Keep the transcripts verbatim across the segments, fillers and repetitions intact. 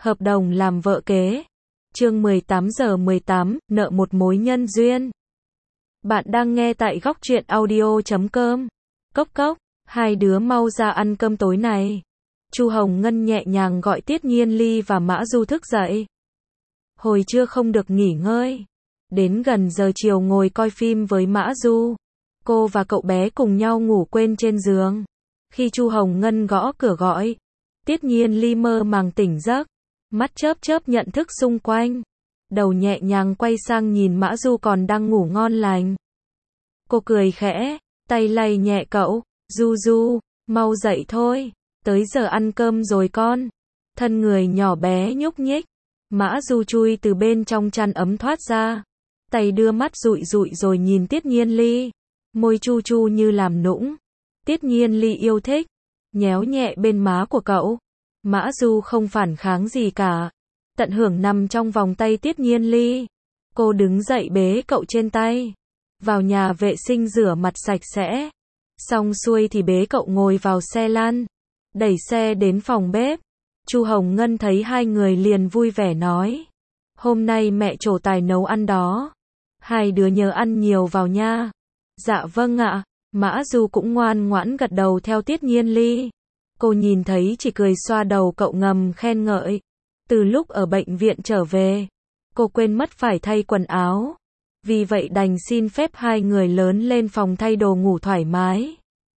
Hợp đồng làm vợ kế. Chương mười tám giờ mười tám, nợ một mối nhân duyên. Bạn đang nghe tại góc truyện audio chấm com. Cốc cốc, hai đứa mau ra ăn cơm tối này. Chu Hồng Ngân nhẹ nhàng gọi Tiết Nhiên Ly và Mã Du thức dậy. Hồi trưa không được nghỉ ngơi. Đến gần giờ chiều ngồi coi phim với Mã Du. Cô và cậu bé cùng nhau ngủ quên trên giường. Khi Chu Hồng Ngân gõ cửa gọi, Tiết Nhiên Ly mơ màng tỉnh giấc, mắt chớp chớp nhận thức xung quanh. Đầu nhẹ nhàng quay sang nhìn Mã Du còn đang ngủ ngon lành. Cô cười khẽ, tay lay nhẹ cậu, Du Du, mau dậy thôi, tới giờ ăn cơm rồi con. Thân người nhỏ bé nhúc nhích, Mã Du chui từ bên trong chăn ấm thoát ra, tay đưa mắt dụi dụi rồi nhìn Tiết Nhiên Ly, môi chu chu như làm nũng. Tiết Nhiên Ly yêu thích, nhéo nhẹ bên má của cậu. Mã Du không phản kháng gì cả, tận hưởng nằm trong vòng tay Tiết Nhiên Ly. Cô đứng dậy bế cậu trên tay, vào nhà vệ sinh rửa mặt sạch sẽ. Xong xuôi thì bế cậu ngồi vào xe lăn, đẩy xe đến phòng bếp. Chu Hồng Ngân thấy hai người liền vui vẻ nói, hôm nay mẹ trổ tài nấu ăn đó, hai đứa nhớ ăn nhiều vào nha. Dạ vâng ạ. Mã Du cũng ngoan ngoãn gật đầu theo Tiết Nhiên Ly. Cô nhìn thấy chỉ cười xoa đầu cậu ngầm khen ngợi. Từ lúc ở bệnh viện trở về, cô quên mất phải thay quần áo. Vì vậy đành xin phép hai người lớn lên phòng thay đồ ngủ thoải mái.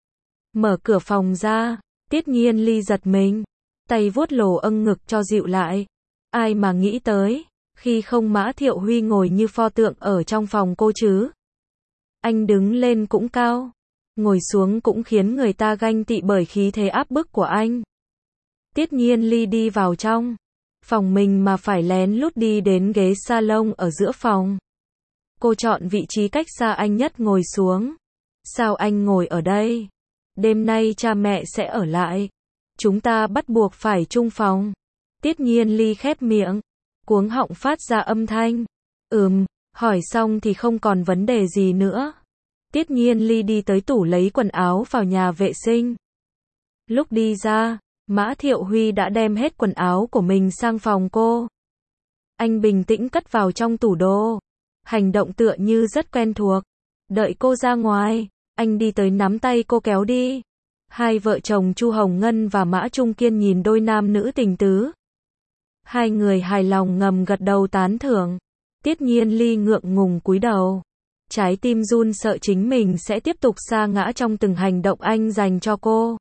Mở cửa phòng ra, Tiết Nhiên Ly giật mình, tay vuốt lồ âng ngực cho dịu lại. Ai mà nghĩ tới, khi không Mã Thiệu Huy ngồi như pho tượng ở trong phòng cô chứ. Anh đứng lên cũng cao, ngồi xuống cũng khiến người ta ganh tị bởi khí thế áp bức của anh. Tiết Nhiên Ly đi vào trong phòng mình mà phải lén lút đi đến ghế salon ở giữa phòng. Cô chọn vị trí cách xa anh nhất ngồi xuống. Sao anh ngồi ở đây? Đêm nay cha mẹ sẽ ở lại. Chúng ta bắt buộc phải chung phòng. Tiết Nhiên Ly khép miệng, cuống họng phát ra âm thanh. Ừm, hỏi xong thì không còn vấn đề gì nữa. Tiết Nhiên Ly đi tới tủ lấy quần áo vào nhà vệ sinh. Lúc đi ra, Mã Thiệu Huy đã đem hết quần áo của mình sang phòng cô. Anh bình tĩnh cất vào trong tủ đồ, hành động tựa như rất quen thuộc. Đợi cô ra ngoài, anh đi tới nắm tay cô kéo đi. Hai vợ chồng Chu Hồng Ngân và Mã Trung Kiên nhìn đôi nam nữ tình tứ. Hai người hài lòng ngầm gật đầu tán thưởng. Tiết Nhiên Ly ngượng ngùng cúi đầu. Trái tim run sợ chính mình sẽ tiếp tục sa ngã trong từng hành động anh dành cho cô.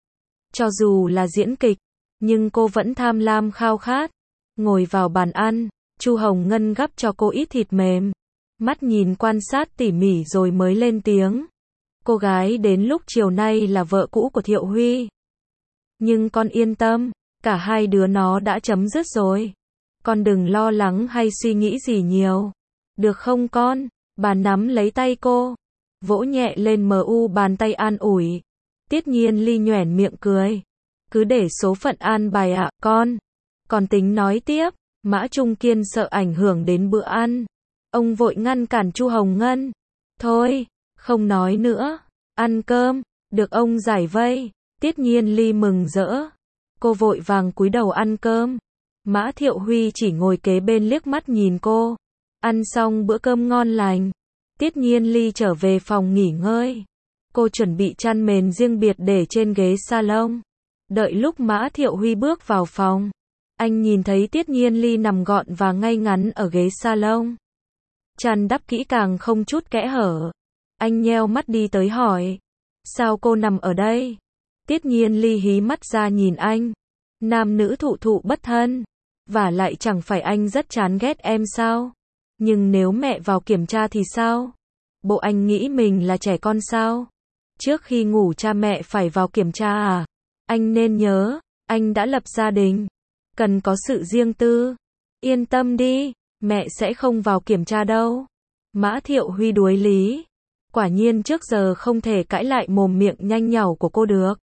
Cho dù là diễn kịch, nhưng cô vẫn tham lam khao khát. Ngồi vào bàn ăn, Chu Hồng Ngân gắp cho cô ít thịt mềm. Mắt nhìn quan sát tỉ mỉ rồi mới lên tiếng. Cô gái đến lúc chiều nay là vợ cũ của Thiệu Huy. Nhưng con yên tâm, cả hai đứa nó đã chấm dứt rồi. Con đừng lo lắng hay suy nghĩ gì nhiều. Được không con? Bà nắm lấy tay cô, vỗ nhẹ lên mờ u bàn tay an ủi. Tiết Nhiên Ly nhoẻn miệng cười. Cứ để số phận an bài ạ, con. Còn tính nói tiếp, Mã Trung Kiên sợ ảnh hưởng đến bữa ăn. Ông vội ngăn cản Chu Hồng Ngân. Thôi, không nói nữa. Ăn cơm, được ông giải vây. Tiết Nhiên Ly mừng rỡ. Cô vội vàng cúi đầu ăn cơm. Mã Thiệu Huy chỉ ngồi kế bên liếc mắt nhìn cô. Ăn xong bữa cơm ngon lành, Tiết Nhiên Ly trở về phòng nghỉ ngơi. Cô chuẩn bị chăn mền riêng biệt để trên ghế salon. Đợi lúc Mã Thiệu Huy bước vào phòng, anh nhìn thấy Tiết Nhiên Ly nằm gọn và ngay ngắn ở ghế salon. Chăn đắp kỹ càng không chút kẽ hở. Anh nheo mắt đi tới hỏi, sao cô nằm ở đây? Tiết Nhiên Ly hí mắt ra nhìn anh. Nam nữ thụ thụ bất thân, và lại chẳng phải anh rất chán ghét em sao? Nhưng nếu mẹ vào kiểm tra thì sao? Bộ anh nghĩ mình là trẻ con sao? Trước khi ngủ cha mẹ phải vào kiểm tra à? Anh nên nhớ, anh đã lập gia đình, cần có sự riêng tư. Yên tâm đi, mẹ sẽ không vào kiểm tra đâu. Mã Thiệu Huy đuối lý. Quả nhiên trước giờ không thể cãi lại mồm miệng nhanh nhảu của cô được.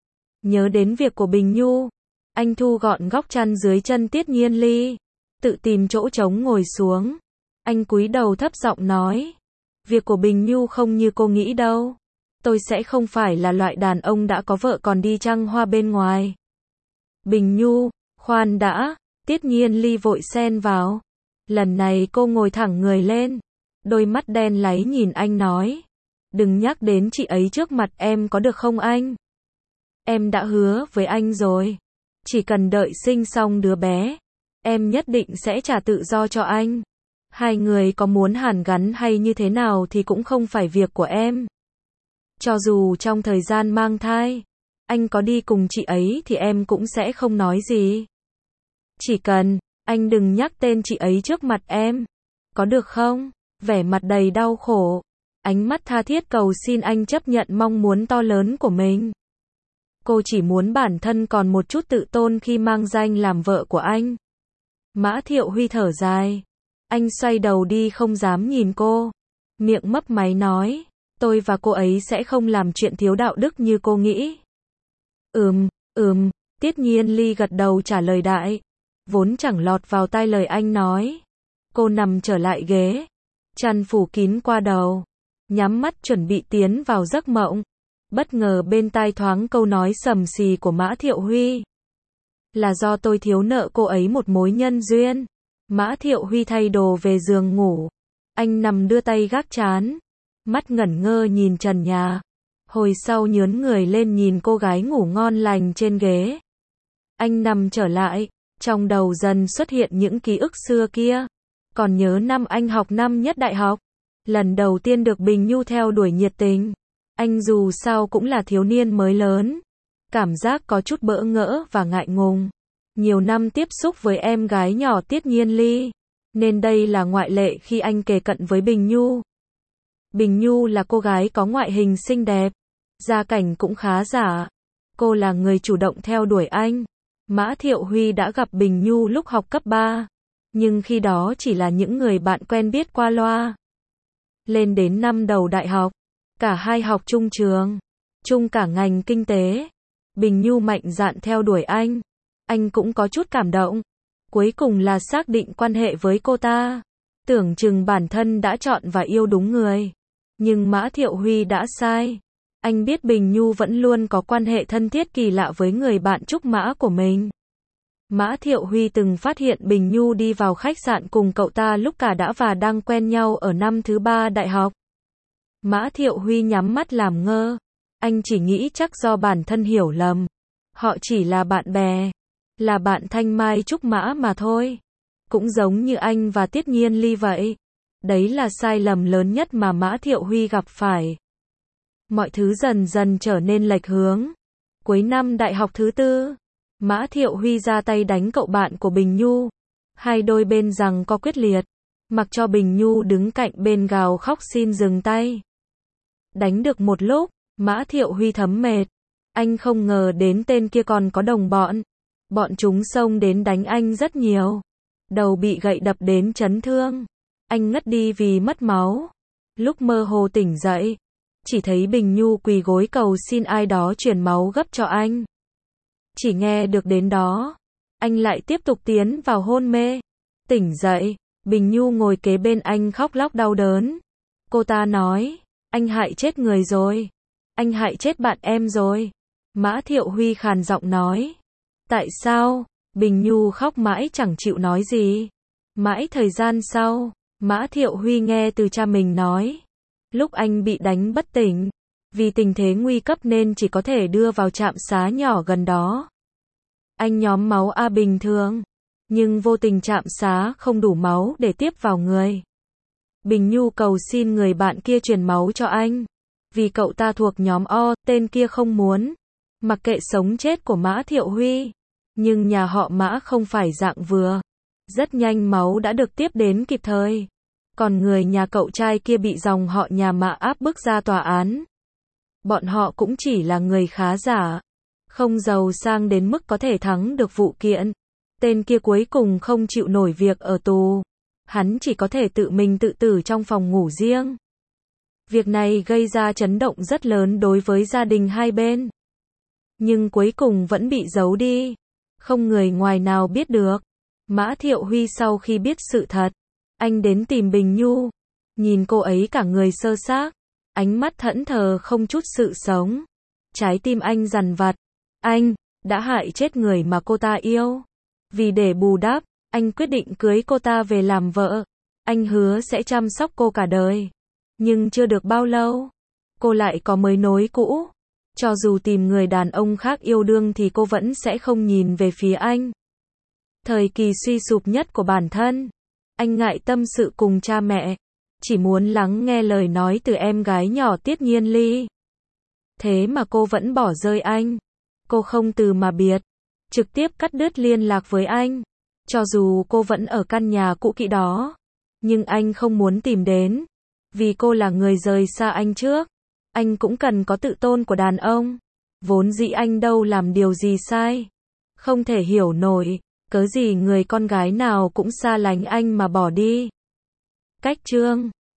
Nhớ đến việc của Bình Nhu, anh thu gọn góc chăn dưới chân Tiết Nhiên Ly, tự tìm chỗ trống ngồi xuống. Anh cúi đầu thấp giọng nói, việc của Bình Nhu không như cô nghĩ đâu. Tôi sẽ không phải là loại đàn ông đã có vợ còn đi trăng hoa bên ngoài. Bình Nhu, khoan đã, Tiết Nhiên Ly vội xen vào. Lần này cô ngồi thẳng người lên, đôi mắt đen láy nhìn anh nói. Đừng nhắc đến chị ấy trước mặt em có được không anh? Em đã hứa với anh rồi. Chỉ cần đợi sinh xong đứa bé, em nhất định sẽ trả tự do cho anh. Hai người có muốn hàn gắn hay như thế nào thì cũng không phải việc của em. Cho dù trong thời gian mang thai, anh có đi cùng chị ấy thì em cũng sẽ không nói gì. Chỉ cần, anh đừng nhắc tên chị ấy trước mặt em. Có được không? Vẻ mặt đầy đau khổ. Ánh mắt tha thiết cầu xin anh chấp nhận mong muốn to lớn của mình. Cô chỉ muốn bản thân còn một chút tự tôn khi mang danh làm vợ của anh. Mã Thiệu Huy thở dài. Anh xoay đầu đi không dám nhìn cô. Miệng mấp máy nói. Tôi và cô ấy sẽ không làm chuyện thiếu đạo đức như cô nghĩ. Ừm, ừm, Tiết Nhiên Ly gật đầu trả lời đại. Vốn chẳng lọt vào tai lời anh nói. Cô nằm trở lại ghế. Chăn phủ kín qua đầu. Nhắm mắt chuẩn bị tiến vào giấc mộng. Bất ngờ bên tai thoáng câu nói sầm xì của Mã Thiệu Huy. Là do tôi thiếu nợ cô ấy một mối nhân duyên. Mã Thiệu Huy thay đồ về giường ngủ. Anh nằm đưa tay gác trán. Mắt ngẩn ngơ nhìn trần nhà. Hồi sau nhớn người lên nhìn cô gái ngủ ngon lành trên ghế. Anh nằm trở lại. Trong đầu dần xuất hiện những ký ức xưa kia. Còn nhớ năm anh học năm nhất đại học. Lần đầu tiên được Bình Nhu theo đuổi nhiệt tình. Anh dù sao cũng là thiếu niên mới lớn. Cảm giác có chút bỡ ngỡ và ngại ngùng. Nhiều năm tiếp xúc với em gái nhỏ Tiết Nhiên Ly. Nên đây là ngoại lệ khi anh kề cận với Bình Nhu. Bình Nhu là cô gái có ngoại hình xinh đẹp. Gia cảnh cũng khá giả. Cô là người chủ động theo đuổi anh. Mã Thiệu Huy đã gặp Bình Nhu lúc học cấp ba. Nhưng khi đó chỉ là những người bạn quen biết qua loa. Lên đến năm đầu đại học. Cả hai học chung trường. Chung cả ngành kinh tế. Bình Nhu mạnh dạn theo đuổi anh. Anh cũng có chút cảm động. Cuối cùng là xác định quan hệ với cô ta. Tưởng chừng bản thân đã chọn và yêu đúng người. Nhưng Mã Thiệu Huy đã sai. Anh biết Bình Nhu vẫn luôn có quan hệ thân thiết kỳ lạ với người bạn trúc mã của mình. Mã Thiệu Huy từng phát hiện Bình Nhu đi vào khách sạn cùng cậu ta lúc cả đã và đang quen nhau ở năm thứ ba đại học. Mã Thiệu Huy nhắm mắt làm ngơ. Anh chỉ nghĩ chắc do bản thân hiểu lầm. Họ chỉ là bạn bè. Là bạn thanh mai trúc mã mà thôi. Cũng giống như anh và Tiết Nhiên Ly vậy. Đấy là sai lầm lớn nhất mà Mã Thiệu Huy gặp phải. Mọi thứ dần dần trở nên lệch hướng. Cuối năm đại học thứ tư, Mã Thiệu Huy ra tay đánh cậu bạn của Bình Nhu. Hai đôi bên giằng co quyết liệt. Mặc cho Bình Nhu đứng cạnh bên gào khóc xin dừng tay. Đánh được một lúc, Mã Thiệu Huy thấm mệt. Anh không ngờ đến tên kia còn có đồng bọn. Bọn chúng xông đến đánh anh rất nhiều. Đầu bị gậy đập đến chấn thương. Anh ngất đi vì mất máu. Lúc mơ hồ tỉnh dậy, chỉ thấy Bình Nhu quỳ gối cầu xin ai đó chuyển máu gấp cho anh. Chỉ nghe được đến đó, anh lại tiếp tục tiến vào hôn mê. Tỉnh dậy, Bình Nhu ngồi kế bên anh khóc lóc đau đớn. Cô ta nói, anh hại chết người rồi. Anh hại chết bạn em rồi. Mã Thiệu Huy khàn giọng nói. Tại sao? Bình Nhu khóc mãi chẳng chịu nói gì. Mãi thời gian sau, Mã Thiệu Huy nghe từ cha mình nói. Lúc anh bị đánh bất tỉnh, vì tình thế nguy cấp nên chỉ có thể đưa vào trạm xá nhỏ gần đó. Anh nhóm máu A bình thường, nhưng vô tình trạm xá không đủ máu để tiếp vào người. Bình Nhu cầu xin người bạn kia truyền máu cho anh. Vì cậu ta thuộc nhóm O, tên kia không muốn. Mặc kệ sống chết của Mã Thiệu Huy. Nhưng nhà họ Mã không phải dạng vừa. Rất nhanh máu đã được tiếp đến kịp thời. Còn người nhà cậu trai kia bị dòng họ nhà Mã áp bức ra tòa án. Bọn họ cũng chỉ là người khá giả. Không giàu sang đến mức có thể thắng được vụ kiện. Tên kia cuối cùng không chịu nổi việc ở tù. Hắn chỉ có thể tự mình tự tử trong phòng ngủ riêng. Việc này gây ra chấn động rất lớn đối với gia đình hai bên. Nhưng cuối cùng vẫn bị giấu đi. Không người ngoài nào biết được. Mã Thiệu Huy sau khi biết sự thật, anh đến tìm Bình Nhu. Nhìn cô ấy cả người sơ xác. Ánh mắt thẫn thờ không chút sự sống. Trái tim anh dằn vặt. Anh đã hại chết người mà cô ta yêu. Vì để bù đắp, anh quyết định cưới cô ta về làm vợ. Anh hứa sẽ chăm sóc cô cả đời. Nhưng chưa được bao lâu, cô lại có mới nối cũ. Cho dù tìm người đàn ông khác yêu đương thì cô vẫn sẽ không nhìn về phía anh. Thời kỳ suy sụp nhất của bản thân, anh ngại tâm sự cùng cha mẹ, chỉ muốn lắng nghe lời nói từ em gái nhỏ Tiết Nhiên Ly. Thế mà cô vẫn bỏ rơi anh. Cô không từ mà biệt, trực tiếp cắt đứt liên lạc với anh. Cho dù cô vẫn ở căn nhà cũ kỹ đó, nhưng anh không muốn tìm đến, vì cô là người rời xa anh trước. Anh cũng cần có tự tôn của đàn ông. Vốn dĩ anh đâu làm điều gì sai. Không thể hiểu nổi, cớ gì người con gái nào cũng xa lánh anh mà bỏ đi. Cách chương